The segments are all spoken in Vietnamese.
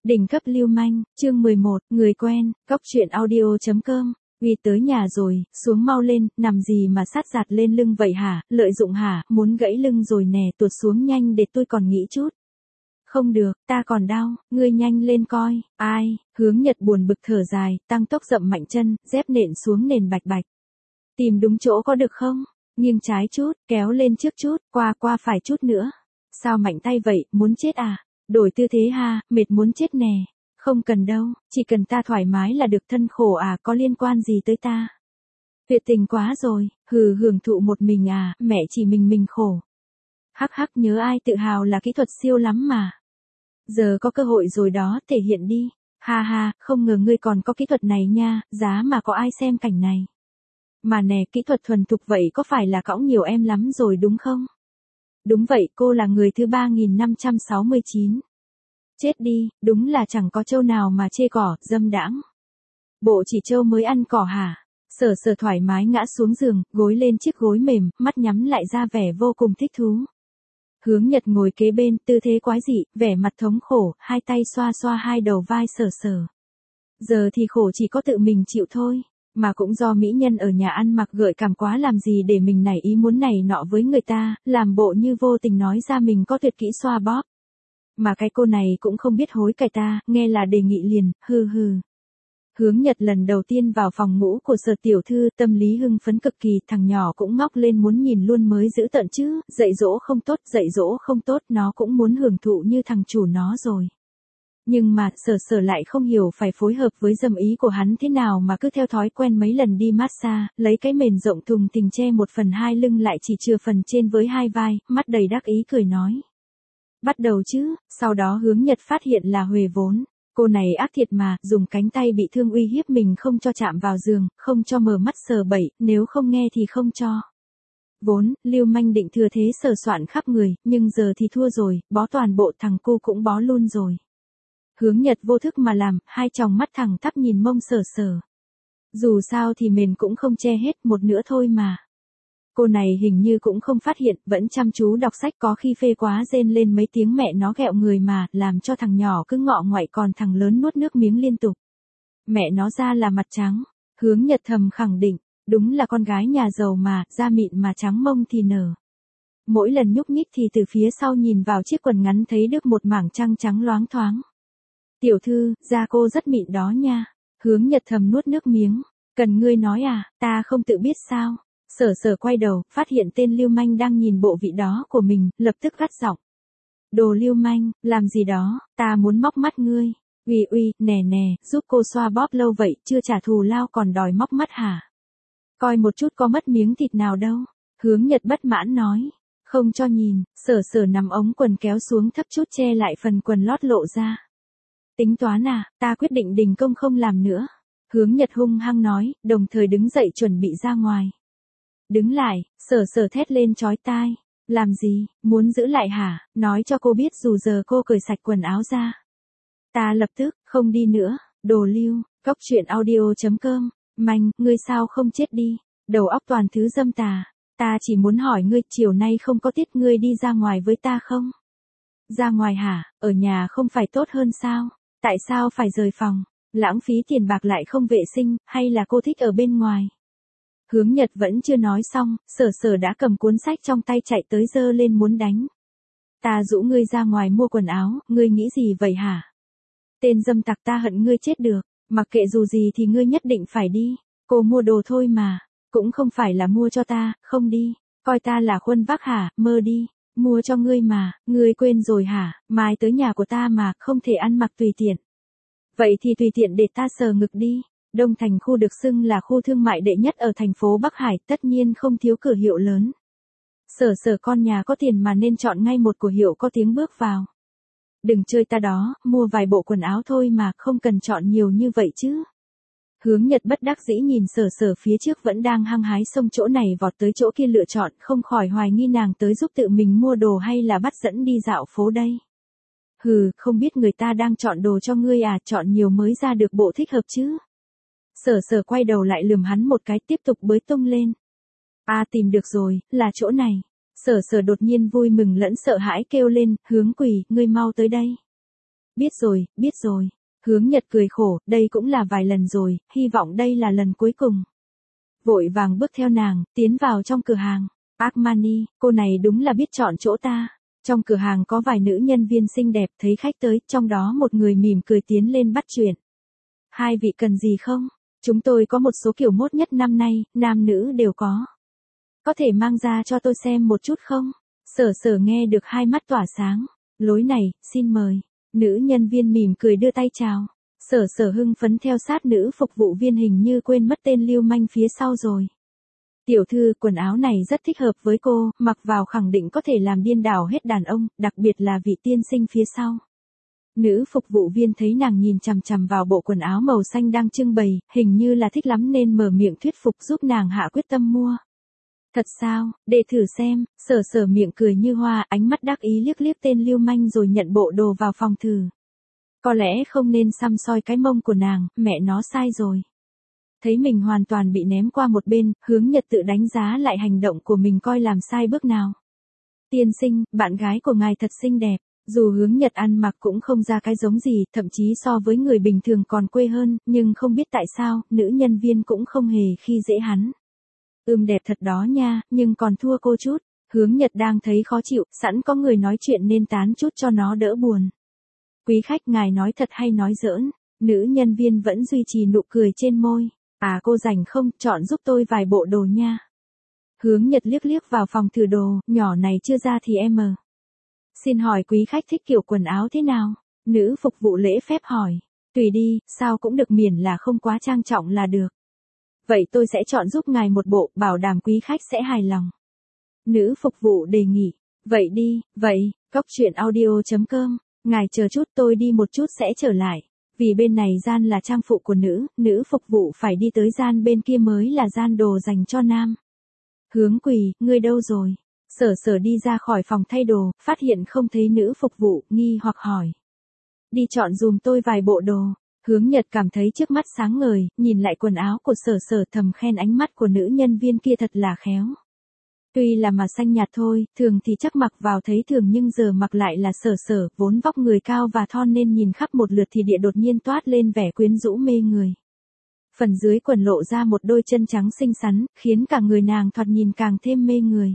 Đỉnh cấp lưu manh, chương 11, người quen, góc truyện audio.com. Uy tới nhà rồi, xuống mau lên, nằm gì mà sát giạt lên lưng vậy hả, lợi dụng hả, muốn gãy lưng rồi nè, tuột xuống nhanh để tôi còn nghĩ chút. Không được, ta còn đau, ngươi nhanh lên coi, ai, Hướng Nhật buồn bực thở dài, tăng tốc dậm mạnh chân, dép nện xuống nền bạch bạch. Tìm đúng chỗ có được không? Nghiêng trái chút, kéo lên trước chút, qua phải chút nữa. Sao mạnh tay vậy, muốn chết à? Đổi tư thế ha, mệt muốn chết nè. Không cần đâu, chỉ cần ta thoải mái là được, thân khổ à, có liên quan gì tới ta? Tuyệt tình quá rồi, hưởng thụ một mình à, mẹ chỉ mình khổ. Hắc hắc, nhớ ai tự hào là kỹ thuật siêu lắm mà. Giờ có cơ hội rồi đó, thể hiện đi. Ha ha, không ngờ ngươi còn có kỹ thuật này nha, giá mà có ai xem cảnh này. Mà nè, kỹ thuật thuần thục vậy có phải là cõng nhiều em lắm rồi đúng không? Đúng vậy, cô là người thứ 3569. Chết đi, đúng là chẳng có trâu nào mà chê cỏ, dâm đãng. Bộ chỉ trâu mới ăn cỏ hả? Sở thoải mái ngã xuống giường, gối lên chiếc gối mềm, mắt nhắm lại ra vẻ vô cùng thích thú. Hướng Nhật ngồi kế bên, tư thế quái dị, vẻ mặt thống khổ, hai tay xoa hai đầu vai sở. Giờ thì khổ chỉ có tự mình chịu thôi. Mà cũng do mỹ nhân ở nhà ăn mặc gợi cảm quá, làm gì để mình nảy ý muốn này nọ với người ta, làm bộ như vô tình nói ra mình có tuyệt kỹ xoa bóp. Mà cái cô này cũng không biết hối cải ta, nghe là đề nghị liền, hừ. Hướng Nhật lần đầu tiên vào phòng ngủ của Sở tiểu thư, tâm lý hưng phấn cực kỳ, thằng nhỏ cũng ngóc lên muốn nhìn luôn mới giữ tợn chứ, dạy dỗ không tốt, nó cũng muốn hưởng thụ như thằng chủ nó rồi. Nhưng mà, sở lại không hiểu phải phối hợp với dâm ý của hắn thế nào mà cứ theo thói quen mấy lần đi massage, lấy cái mền rộng thùng thình che 1/2 lưng lại chỉ chừa phần trên với hai vai, mắt đầy đắc ý cười nói. Bắt đầu chứ, sau đó Hướng Nhật phát hiện là Huệ vốn. Cô này ác thiệt mà, dùng cánh tay bị thương uy hiếp mình không cho chạm vào giường, không cho mở mắt sờ bậy, nếu không nghe thì không cho. Vốn, lưu manh định thừa thế sờ soạn khắp người, nhưng giờ thì thua rồi, bó toàn bộ, thằng cu cũng bó luôn rồi. Hướng Nhật vô thức mà làm, hai tròng mắt thẳng tắp nhìn mông sở. Dù sao thì mền cũng không che hết, một nữa thôi mà. Cô này hình như cũng không phát hiện, vẫn chăm chú đọc sách, có khi phê quá rên lên mấy tiếng mẹ nó ghẹo người mà, làm cho thằng nhỏ cứ ngọ ngoại, còn thằng lớn nuốt nước miếng liên tục. Mẹ nó ra là mặt trắng. Hướng Nhật thầm khẳng định, đúng là con gái nhà giàu mà, da mịn mà trắng mông thì nở. Mỗi lần nhúc nhích thì từ phía sau nhìn vào chiếc quần ngắn thấy được một mảng trăng trắng loáng thoáng. Tiểu thư, da cô rất mịn đó nha. Hướng Nhật thầm nuốt nước miếng. Cần ngươi nói à, ta không tự biết sao. Sở quay đầu, phát hiện tên lưu manh đang nhìn bộ vị đó của mình, lập tức gắt giọng. Đồ lưu manh, làm gì đó, ta muốn móc mắt ngươi. Uy, nè, giúp cô xoa bóp lâu vậy, chưa trả thù lao còn đòi móc mắt hả? Coi một chút có mất miếng thịt nào đâu. Hướng Nhật bất mãn nói. Không cho nhìn, sở nằm ống quần kéo xuống thấp chút che lại phần quần lót lộ ra. Tính toán à, ta quyết định đình công không làm nữa. Hướng Nhật hung hăng nói, đồng thời đứng dậy chuẩn bị ra ngoài. Đứng lại, sở thét lên chói tai. Làm gì, muốn giữ lại hả, nói cho cô biết dù giờ cô cởi sạch quần áo ra. Ta lập tức, không đi nữa, đồ lưu, góc truyện audio.com, manh, ngươi sao không chết đi, đầu óc toàn thứ dâm tà. Ta chỉ muốn hỏi ngươi, chiều nay không có tiết ngươi đi ra ngoài với ta không? Ra ngoài hả, ở nhà không phải tốt hơn sao? Tại sao phải rời phòng, lãng phí tiền bạc lại không vệ sinh, hay là cô thích ở bên ngoài? Hướng Nhật vẫn chưa nói xong, sở đã cầm cuốn sách trong tay chạy tới giơ lên muốn đánh. Ta rủ ngươi ra ngoài mua quần áo, ngươi nghĩ gì vậy hả? Tên dâm tặc, ta hận ngươi chết được, mặc kệ dù gì thì ngươi nhất định phải đi. Cô mua đồ thôi mà, cũng không phải là mua cho ta, không đi, coi ta là khuôn vác hả, mơ đi. Mua cho ngươi mà, ngươi quên rồi hả, mai tới nhà của ta mà, không thể ăn mặc tùy tiện. Vậy thì tùy tiện để ta sờ ngực đi. Đông Thành khu được xưng là khu thương mại đệ nhất ở thành phố Bắc Hải, tất nhiên không thiếu cửa hiệu lớn. Sở con nhà có tiền mà nên chọn ngay một cửa hiệu có tiếng bước vào. Đừng chơi ta đó, mua vài bộ quần áo thôi mà, không cần chọn nhiều như vậy chứ. Hướng Nhật bất đắc dĩ nhìn sở phía trước vẫn đang hăng hái xông chỗ này vọt tới chỗ kia lựa chọn, không khỏi hoài nghi nàng tới giúp tự mình mua đồ hay là bắt dẫn đi dạo phố đây. Không biết người ta đang chọn đồ cho ngươi à, chọn nhiều mới ra được bộ thích hợp chứ. Sở quay đầu lại lườm hắn một cái, tiếp tục bới tung lên. Tìm được rồi, là chỗ này. Sở đột nhiên vui mừng lẫn sợ hãi kêu lên, Hướng Quỳ, ngươi mau tới đây. Biết rồi. Hướng Nhật cười khổ, đây cũng là vài lần rồi, hy vọng đây là lần cuối cùng. Vội vàng bước theo nàng, tiến vào trong cửa hàng. Armani, cô này đúng là biết chọn chỗ ta. Trong cửa hàng có vài nữ nhân viên xinh đẹp thấy khách tới, trong đó một người mỉm cười tiến lên bắt chuyện. Hai vị cần gì không? Chúng tôi có một số kiểu mốt nhất năm nay, nam nữ đều có. Có thể mang ra cho tôi xem một chút không? Sở Sở nghe được hai mắt tỏa sáng. Lối này, xin mời. Nữ nhân viên mỉm cười đưa tay chào. Sở Sở hưng phấn theo sát nữ phục vụ viên, hình như quên mất tên lưu manh phía sau rồi. Tiểu thư, quần áo này rất thích hợp với cô, mặc vào khẳng định có thể làm điên đảo hết đàn ông, đặc biệt là vị tiên sinh phía sau. Nữ phục vụ viên thấy nàng nhìn chằm chằm vào bộ quần áo màu xanh đang trưng bày, hình như là thích lắm nên mở miệng thuyết phục giúp nàng hạ quyết tâm mua. Thật sao, để thử xem. Sở Sở miệng cười như hoa, ánh mắt đắc ý liếc liếc tên lưu manh rồi nhận bộ đồ vào phòng thử. Có lẽ không nên săm soi cái mông của nàng, mẹ nó sai rồi. Thấy mình hoàn toàn bị ném qua một bên, Hướng Nhật tự đánh giá lại hành động của mình coi làm sai bước nào. Tiên sinh, bạn gái của ngài thật xinh đẹp. Dù Hướng Nhật ăn mặc cũng không ra cái giống gì, thậm chí so với người bình thường còn quê hơn, nhưng không biết tại sao, nữ nhân viên cũng không hề khi dễ hắn. Đẹp thật đó nha, nhưng còn thua cô chút. Hướng Nhật đang thấy khó chịu, sẵn có người nói chuyện nên tán chút cho nó đỡ buồn. Quý khách, ngài nói thật hay nói giỡn? Nữ nhân viên vẫn duy trì nụ cười trên môi. À, cô rảnh không, chọn giúp tôi vài bộ đồ nha. Hướng Nhật liếc liếc vào phòng thử đồ, nhỏ này chưa ra thì em mờ. Xin hỏi quý khách thích kiểu quần áo thế nào? Nữ phục vụ lễ phép hỏi. Tùy đi, sao cũng được miễn là không quá trang trọng là được. Vậy tôi sẽ chọn giúp ngài một bộ, bảo đảm quý khách sẽ hài lòng. Nữ phục vụ đề nghị. Vậy đi, vậy, coctruyện.audio.com. Ngài chờ chút, tôi đi một chút sẽ trở lại. Vì bên này gian là trang phụ của nữ phục vụ phải đi tới gian bên kia mới là gian đồ dành cho nam. Hướng Quỳ, ngươi đâu rồi? Sở Sở đi ra khỏi phòng thay đồ, phát hiện không thấy nữ phục vụ, nghi hoặc hỏi. Đi chọn dùm tôi vài bộ đồ. Hướng Nhật cảm thấy trước mắt sáng ngời, nhìn lại quần áo của Sở Sở thầm khen ánh mắt của nữ nhân viên kia thật là khéo. Tuy là mà xanh nhạt thôi, thường thì chắc mặc vào thấy thường nhưng giờ mặc lại là Sở Sở, vốn vóc người cao và thon nên nhìn khắp một lượt thì địa đột nhiên toát lên vẻ quyến rũ mê người. Phần dưới quần lộ ra một đôi chân trắng xinh xắn, khiến cả người nàng thoạt nhìn càng thêm mê người.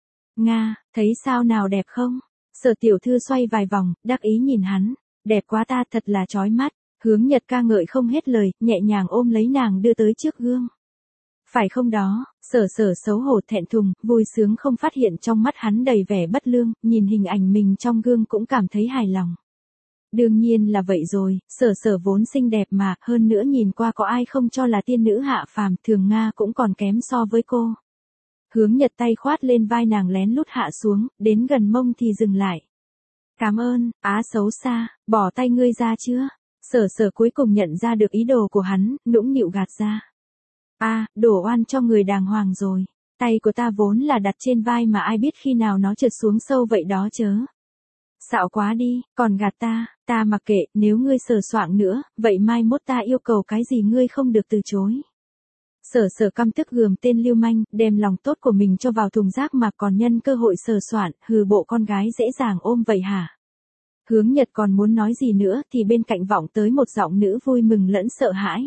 Nga, thấy sao nào, đẹp không? Sở tiểu thư xoay vài vòng, đắc ý nhìn hắn. Đẹp quá ta, thật là chói mắt. Hướng Nhật ca ngợi không hết lời, nhẹ nhàng ôm lấy nàng đưa tới trước gương. Phải không đó? Sở Sở xấu hổ thẹn thùng, vui sướng không phát hiện trong mắt hắn đầy vẻ bất lương, nhìn hình ảnh mình trong gương cũng cảm thấy hài lòng. Đương nhiên là vậy rồi, Sở Sở vốn xinh đẹp mà, hơn nữa nhìn qua có ai không cho là tiên nữ hạ phàm, thường Nga cũng còn kém so với cô. Hướng Nhật tay khoát lên vai nàng lén lút hạ xuống, đến gần mông thì dừng lại. Cảm ơn, á xấu xa, bỏ tay ngươi ra chưa? Sở Sở cuối cùng nhận ra được ý đồ của hắn, nũng nịu gạt ra. À, đổ oan cho người đàng hoàng rồi. Tay của ta vốn là đặt trên vai mà ai biết khi nào nó trượt xuống sâu vậy đó chớ. Xạo quá đi, còn gạt ta mặc kệ, nếu ngươi sờ soạng nữa, vậy mai mốt ta yêu cầu cái gì ngươi không được từ chối. Sở Sở căm tức gườm tên lưu manh, đem lòng tốt của mình cho vào thùng rác mà còn nhân cơ hội sờ soạn, hừ, bộ con gái dễ dàng ôm vậy hả? Hướng Nhật còn muốn nói gì nữa thì bên cạnh vọng tới một giọng nữ vui mừng lẫn sợ hãi.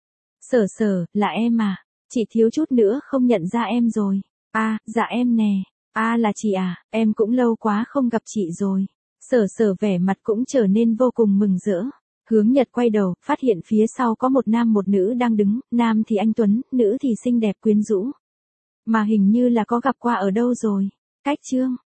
Sở Sở, là em à? Chỉ thiếu chút nữa không nhận ra em rồi. À, dạ em nè. À là chị à, em cũng lâu quá không gặp chị rồi. Sở Sở vẻ mặt cũng trở nên vô cùng mừng rỡ. Hướng Nhật quay đầu, phát hiện phía sau có một nam một nữ đang đứng, nam thì anh tuấn, nữ thì xinh đẹp quyến rũ. Mà hình như là có gặp qua ở đâu rồi. Cách chương.